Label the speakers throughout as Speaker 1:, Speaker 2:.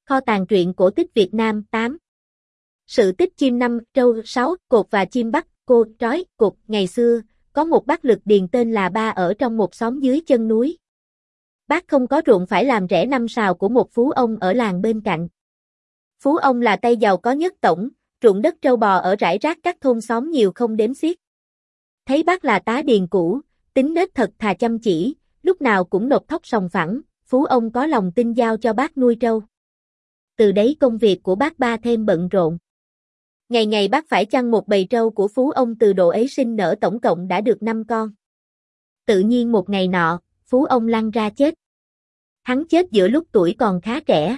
Speaker 1: Kho tàng truyện cổ tích Việt Nam 8. Sự tích chim năm trâu 6, cột và chim bắt, cô, trói, cột. Ngày xưa, có một bác lực điền tên là Ba ở trong một xóm dưới chân núi. Bác không có ruộng phải làm rẽ năm sào của một phú ông ở làng bên cạnh. Phú ông là tay giàu có nhất tổng, ruộng đất trâu bò ở rải rác các thôn xóm nhiều không đếm xiết. Thấy bác là tá điền cũ, tính nết thật thà chăm chỉ, lúc nào cũng nộp thóc sòng phẳng, phú ông có lòng tin giao cho bác nuôi trâu. Từ đấy công việc của bác Ba thêm bận rộn. Ngày ngày bác phải chăn một bầy trâu của phú ông từ độ ấy sinh nở tổng cộng đã được 5 con. Tự nhiên một ngày nọ, phú ông lăn ra chết. Hắn chết giữa lúc tuổi còn khá trẻ.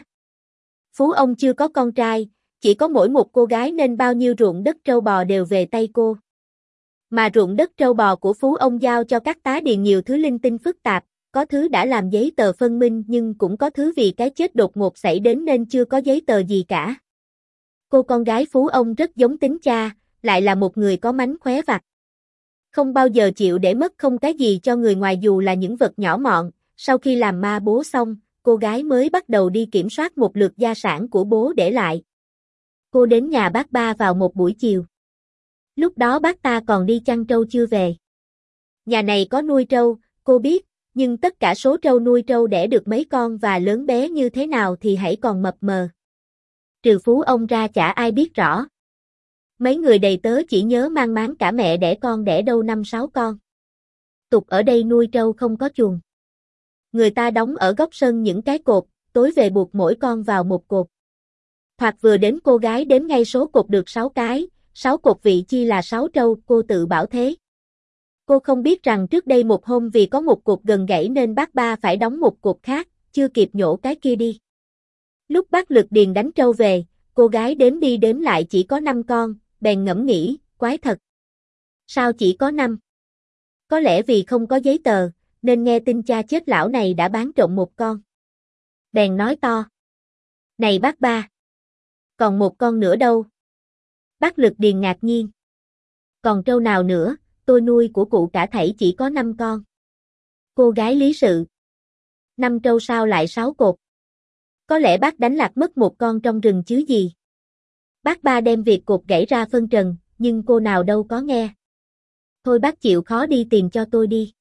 Speaker 1: Phú ông chưa có con trai, chỉ có mỗi một cô gái nên bao nhiêu ruộng đất trâu bò đều về tay cô. Mà ruộng đất trâu bò của phú ông giao cho các tá điền nhiều thứ linh tinh phức tạp, có thứ đã làm giấy tờ phân minh nhưng cũng có thứ vì cái chết đột ngột xảy đến nên chưa có giấy tờ gì cả. Cô con gái phú ông rất giống tính cha, lại là một người có mánh khóe vặt. Không bao giờ chịu để mất không cái gì cho người ngoài dù là những vật nhỏ mọn. Sau khi làm ma bố xong, cô gái mới bắt đầu đi kiểm soát một lượt gia sản của bố để lại. Cô đến nhà bác Ba vào một buổi chiều. Lúc đó bác ta còn đi chăn trâu chưa về. Nhà này có nuôi trâu, cô biết, nhưng tất cả số trâu nuôi trâu đẻ được mấy con và lớn bé như thế nào thì hãy còn mập mờ. Trừ phú ông ra chả ai biết rõ. Mấy người đầy tớ chỉ nhớ mang máng cả mẹ đẻ con đẻ đâu 5-6 con. Tục ở đây nuôi trâu không có chuồng. Người ta đóng ở góc sân những cái cột, tối về buộc mỗi con vào một cột. Thoạt vừa đến cô gái đếm ngay số cột được 6 cái, 6 cột vị chi là 6 trâu, cô tự bảo thế. Cô không biết rằng trước đây một hôm vì có một cột gần gãy nên bác Ba phải đóng một cột khác, chưa kịp nhổ cái kia đi. Lúc bác Lực Điền đánh trâu về, cô gái đếm đi đếm lại chỉ có 5 con, bèn ngẫm nghĩ, quái thật. Sao chỉ có 5? Có lẽ vì không có giấy tờ, nên nghe tin cha chết lão này đã bán trộm một con. Bèn nói to. Này bác Ba! Còn một con nữa đâu? Bác Lực Điền ngạc nhiên. Còn trâu nào nữa, tôi nuôi của cụ cả thảy chỉ có 5 con. Cô gái lý sự. 5 trâu sao lại 6 cột? Có lẽ bác đánh lạc mất một con trong rừng chứ gì. Bác Ba đem việc cột gãy ra phân trần, nhưng cô nào đâu có nghe. Thôi bác chịu khó đi tìm cho tôi đi.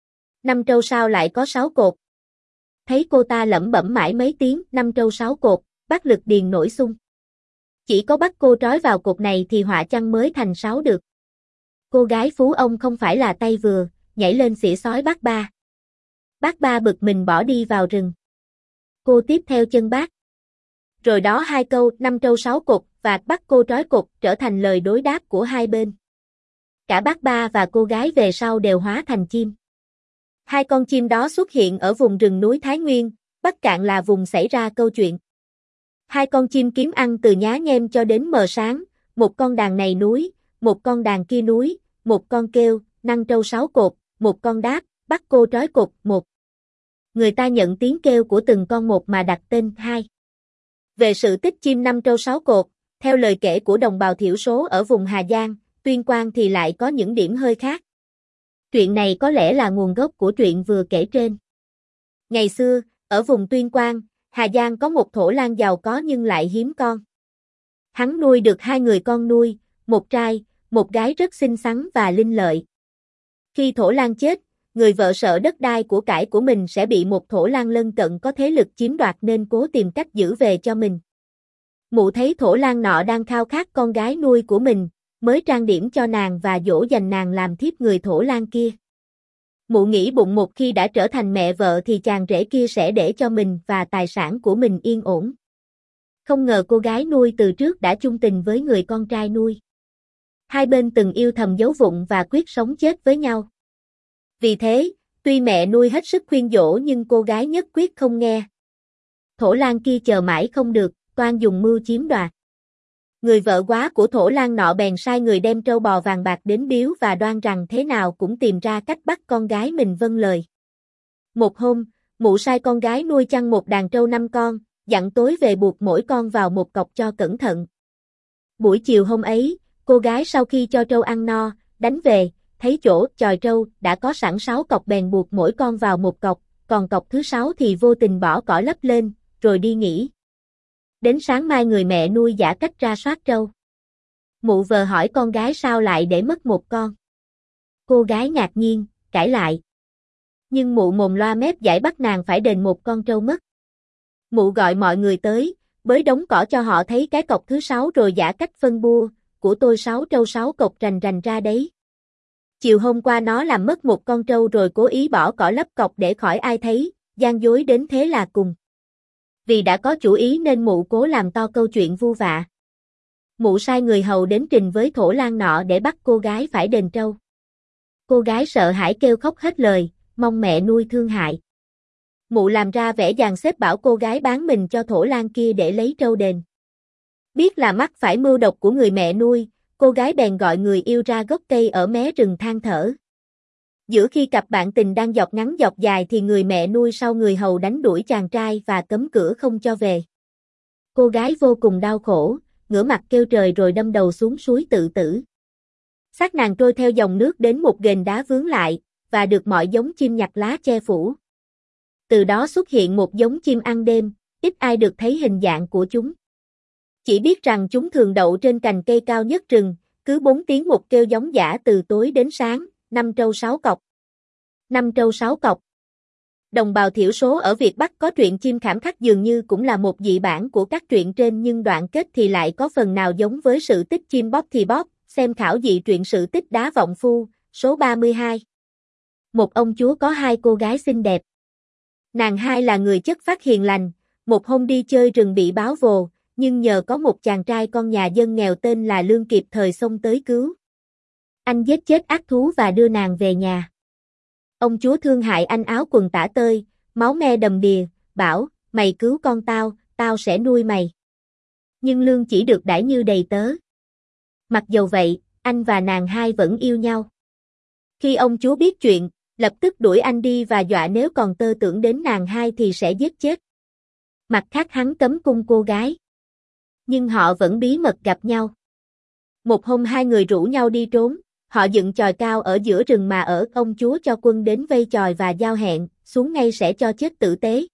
Speaker 1: 5 trâu sao lại có 6 cột? Thấy cô ta lẩm bẩm mãi mấy tiếng, 5 trâu 6 cột, bác Lực Điền nổi xung. Chỉ có bắt cô trói vào cột này thì họa chăng mới thành 6 được. Cô gái phú ông không phải là tay vừa, nhảy lên xỉa xói bác Ba. Bác Ba bực mình bỏ đi vào rừng. Cô tiếp theo chân bác. Rồi đó hai câu 5 trâu 6 cột và bắt cô trói cột trở thành lời đối đáp của hai bên. Cả bác Ba và cô gái về sau đều hóa thành chim. Hai con chim đó xuất hiện ở vùng rừng núi Thái Nguyên, Bắc Cạn là vùng xảy ra câu chuyện. Hai con chim kiếm ăn từ nhá nhem cho đến mờ sáng, một con đàn này núi, một con đàn kia núi, một con kêu, năng trâu 6 cột, một con đáp, bắt cô trói cột, một. Người ta nhận tiếng kêu của từng con một mà đặt tên hai. Về sự tích chim 5 trâu 6 cột, theo lời kể của đồng bào thiểu số ở vùng Hà Giang, Tuyên Quang thì lại có những điểm hơi khác. Chuyện này có lẽ là nguồn gốc của chuyện vừa kể trên. Ngày xưa, ở vùng Tuyên Quang, Hà Giang có một thổ lang giàu có nhưng lại hiếm con. Hắn nuôi được 2 người con nuôi, một trai, một gái rất xinh xắn và linh lợi. Khi thổ lang chết, người vợ sợ đất đai của cải của mình sẽ bị một thổ lang lân cận có thế lực chiếm đoạt nên cố tìm cách giữ về cho mình. Mụ thấy thổ lang nọ đang khao khát con gái nuôi của mình, mới trang điểm cho nàng và dỗ dành nàng làm thiếp người thổ lang kia. Mụ nghĩ bụng một khi đã trở thành mẹ vợ thì chàng rể kia sẽ để cho mình và tài sản của mình yên ổn. Không ngờ cô gái nuôi từ trước đã chung tình với người con trai nuôi. Hai bên từng yêu thầm giấu vụng và quyết sống chết với nhau. Vì thế, tuy mẹ nuôi hết sức khuyên dỗ nhưng cô gái nhất quyết không nghe. Thổ lang kia chờ mãi không được, toan dùng mưu chiếm đoạt. Người vợ quá của thổ lang nọ bèn sai người đem trâu bò vàng bạc đến biếu và đoan rằng thế nào cũng tìm ra cách bắt con gái mình vâng lời. Một hôm, mụ sai con gái nuôi chăn một đàn trâu 5 con, dặn tối về buộc mỗi con vào một cọc cho cẩn thận. Buổi chiều hôm ấy, cô gái sau khi cho trâu ăn no, đánh về, thấy chỗ chòi trâu đã có sẵn 6 cọc bèn buộc mỗi con vào một cọc, còn cọc thứ 6 thì vô tình bỏ cỏ lấp lên, rồi đi nghỉ. Đến sáng mai người mẹ nuôi giả cách ra soát trâu. Mụ vợ hỏi con gái sao lại để mất một con. Cô gái ngạc nhiên, cãi lại. Nhưng mụ mồm loa mép giải bắt nàng phải đền một con trâu mất. Mụ gọi mọi người tới, bới đống cỏ cho họ thấy cái cọc thứ 6 rồi giả cách phân bua, của tôi 6 trâu 6 cọc rành rành ra đấy. Chiều hôm qua nó làm mất một con trâu rồi cố ý bỏ cỏ lấp cọc để khỏi ai thấy, gian dối đến thế là cùng. Vì đã có chủ ý nên mụ cố làm to câu chuyện vu vạ. Mụ sai người hầu đến trình với thổ lang nọ để bắt cô gái phải đền trâu. Cô gái sợ hãi kêu khóc hết lời, mong mẹ nuôi thương hại. Mụ làm ra vẻ dàn xếp bảo cô gái bán mình cho thổ lang kia để lấy trâu đền. Biết là mắc phải mưu độc của người mẹ nuôi, cô gái bèn gọi người yêu ra gốc cây ở mé rừng than thở. Giữa khi cặp bạn tình đang dọc ngắn dọc dài thì người mẹ nuôi sau người hầu đánh đuổi chàng trai và cấm cửa không cho về. Cô gái vô cùng đau khổ, ngửa mặt kêu trời rồi đâm đầu xuống suối tự tử. Xác nàng trôi theo dòng nước đến một ghềnh đá vướng lại, và được mọi giống chim nhặt lá che phủ. Từ đó xuất hiện một giống chim ăn đêm, ít ai được thấy hình dạng của chúng. Chỉ biết rằng chúng thường đậu trên cành cây cao nhất rừng, cứ 4 tiếng một kêu giống dã từ tối đến sáng, 5 trâu 6 cọc. 5 trâu 6 cọc. Đồng bào thiểu số ở Việt Bắc có truyện chim khảm khắc dường như cũng là một dị bản của các truyện trên nhưng đoạn kết thì lại có phần nào giống với sự tích chim bóp thì bóp, xem khảo dị truyện sự tích Đá Vọng Phu, số 32. Một ông chúa có 2 cô gái xinh đẹp. Nàng hai là người chất phác hiền lành, một hôm đi chơi rừng bị báo vồ, nhưng nhờ có một chàng trai con nhà dân nghèo tên là Lương kịp thời xông tới cứu. Anh giết chết ác thú và đưa nàng về nhà. Ông chúa thương hại anh áo quần tả tơi, máu me đầm đìa, bảo, mày cứu con tao, tao sẽ nuôi mày. Nhưng Lương chỉ được đãi như đầy tớ. Mặc dầu vậy, anh và nàng hai vẫn yêu nhau. Khi ông chúa biết chuyện, lập tức đuổi anh đi và dọa nếu còn tơ tưởng đến nàng hai thì sẽ giết chết. Mặt khác hắn cấm cung cô gái. Nhưng họ vẫn bí mật gặp nhau. Một hôm 2 người rủ nhau đi trốn, họ dựng chòi cao ở giữa rừng mà ở, ông chúa cho quân đến vây chòi và giao hẹn, xuống ngay sẽ cho chết tử tế.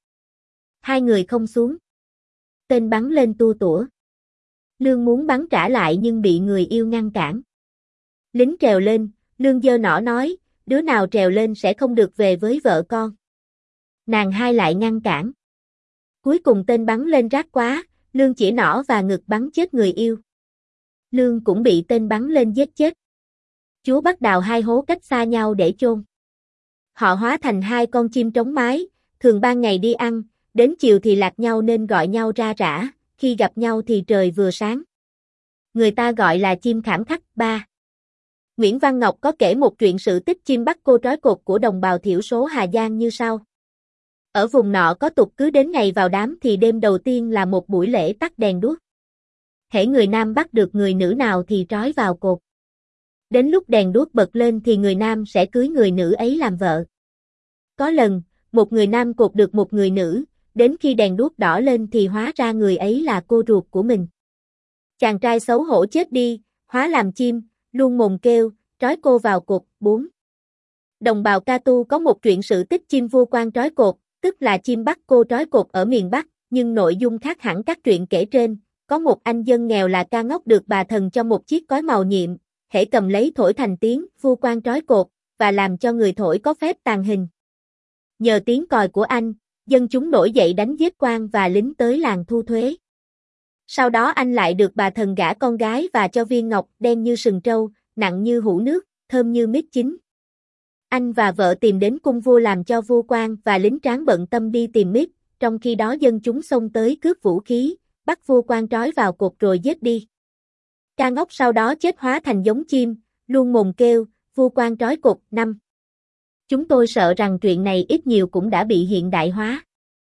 Speaker 1: 2 người không xuống. Tên bắn lên tua tủa. Lương muốn bắn trả lại nhưng bị người yêu ngăn cản. Lính trèo lên, Lương giơ nỏ nói, đứa nào trèo lên sẽ không được về với vợ con. Nàng hai lại ngăn cản. Cuối cùng tên bắn lên rát quá, Lương chỉ nỏ và ngực bắn chết người yêu. Lương cũng bị tên bắn lên giết chết. Chúa bắt đào 2 hố cách xa nhau để chôn. Họ hóa thành 2 con chim trống mái, thường ban ngày đi ăn, đến chiều thì lạc nhau nên gọi nhau ra rã, khi gặp nhau thì trời vừa sáng. Người ta gọi là chim khảm khắc. 3. Nguyễn Văn Ngọc có kể một truyện sự tích chim bắt cô trói cột của đồng bào thiểu số Hà Giang như sau. Ở vùng nọ có tục cứ đến ngày vào đám thì đêm đầu tiên là một buổi lễ tắt đèn đuốc. Hễ người nam bắt được người nữ nào thì trói vào cột. Đến lúc đèn đuốc bật lên thì người nam sẽ cưới người nữ ấy làm vợ. Có lần, một người nam cột được một người nữ, đến khi đèn đuốc đỏ lên thì hóa ra người ấy là cô ruột của mình. Chàng trai xấu hổ chết đi, hóa làm chim, luôn mồm kêu, trói cô vào cột. 4. Đồng bào Ca Tu có một truyện sự tích chim vua quan trói cột, tức là chim bắt cô trói cột ở miền Bắc, nhưng nội dung khác hẳn các truyện kể trên. Có một anh dân nghèo là Ca Ngốc được bà thần cho một chiếc cối màu nhiệm, hễ cầm lấy thổi thành tiếng vua quan trói cột, và làm cho người thổi có phép tàn hình. Nhờ tiếng còi của anh, dân chúng nổi dậy đánh giết quan và lính tới làng thu thuế. Sau đó anh lại được bà thần gả con gái và cho viên ngọc đen như sừng trâu, nặng như hũ nước, thơm như mít chín. Anh và vợ tìm đến cung vua làm cho vua quan và lính tráng bận tâm đi tìm mít, trong khi đó dân chúng xông tới cướp vũ khí, bắt vua quan trói vào cột rồi giết đi. Ca Ngốc sau đó chết hóa thành giống chim, luôn mồm kêu, vua quan trói cột. 5. Chúng tôi sợ rằng truyện này ít nhiều cũng đã bị hiện đại hóa.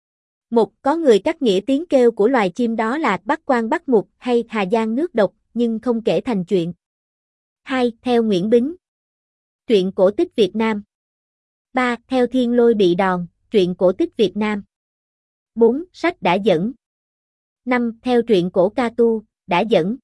Speaker 1: Có người cắt nghĩa tiếng kêu của loài chim đó là Bắc Quan Bắc Mục hay Hà Giang nước độc, nhưng không kể thành chuyện. 2. Theo Nguyễn Bính. Truyện cổ tích Việt Nam. 3. Theo Thiên Lôi Bị Đòn, truyện cổ tích Việt Nam. 4. Sách đã dẫn. 5. Theo truyện cổ Ca Tu, đã dẫn.